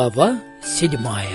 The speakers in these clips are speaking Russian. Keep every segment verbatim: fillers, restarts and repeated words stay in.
Глава седьмая.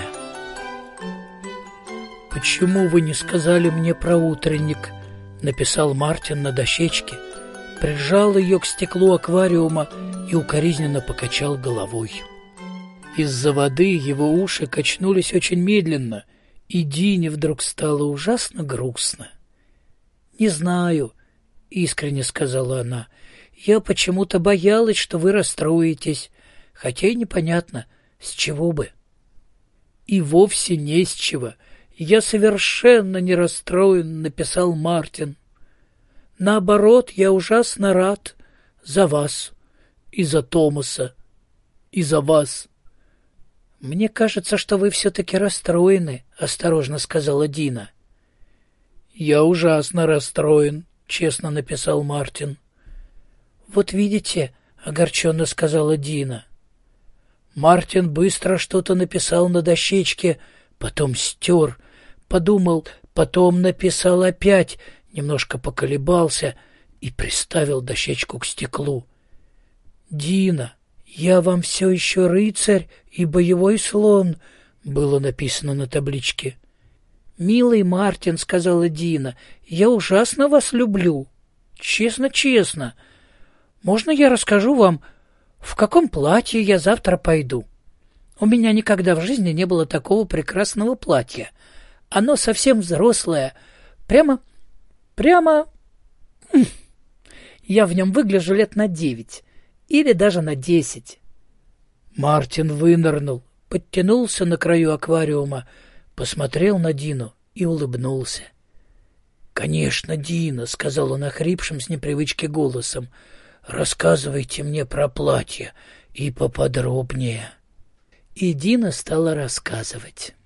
«Почему вы не сказали мне про утренник?» — написал Мартин на дощечке, прижал ее к стеклу аквариума и укоризненно покачал головой. Из-за воды его уши качнулись очень медленно, и Дине вдруг стало ужасно грустно. «Не знаю», — искренне сказала она, — «я почему-то боялась, что вы расстроитесь, хотя и непонятно, с чего бы». «И вовсе не с чего. Я совершенно не расстроен», — написал Мартин. «Наоборот, я ужасно рад за вас и за Томаса и за вас». «Мне кажется, что вы все-таки расстроены», — осторожно сказала Дина. «Я ужасно расстроен», — честно написал Мартин. «Вот видите», — огорченно сказала Дина. Мартин быстро что-то написал на дощечке, потом стер, подумал, потом написал опять, немножко поколебался и приставил дощечку к стеклу. «Дина, я вам все еще рыцарь и боевой слон», — было написано на табличке. «Милый Мартин», — сказала Дина, — «я ужасно вас люблю. Честно-честно. Можно я расскажу вам, в каком платье я завтра пойду? У меня никогда в жизни не было такого прекрасного платья. Оно совсем взрослое. Прямо... прямо... Я в нем выгляжу лет на девять. Или даже на десять». Мартин вынырнул, подтянулся на краю аквариума, посмотрел на Дину и улыбнулся. «Конечно, Дина», — сказал он охрипшим с непривычки голосом, — «рассказывайте мне про платье и поподробнее». И Дина стала рассказывать.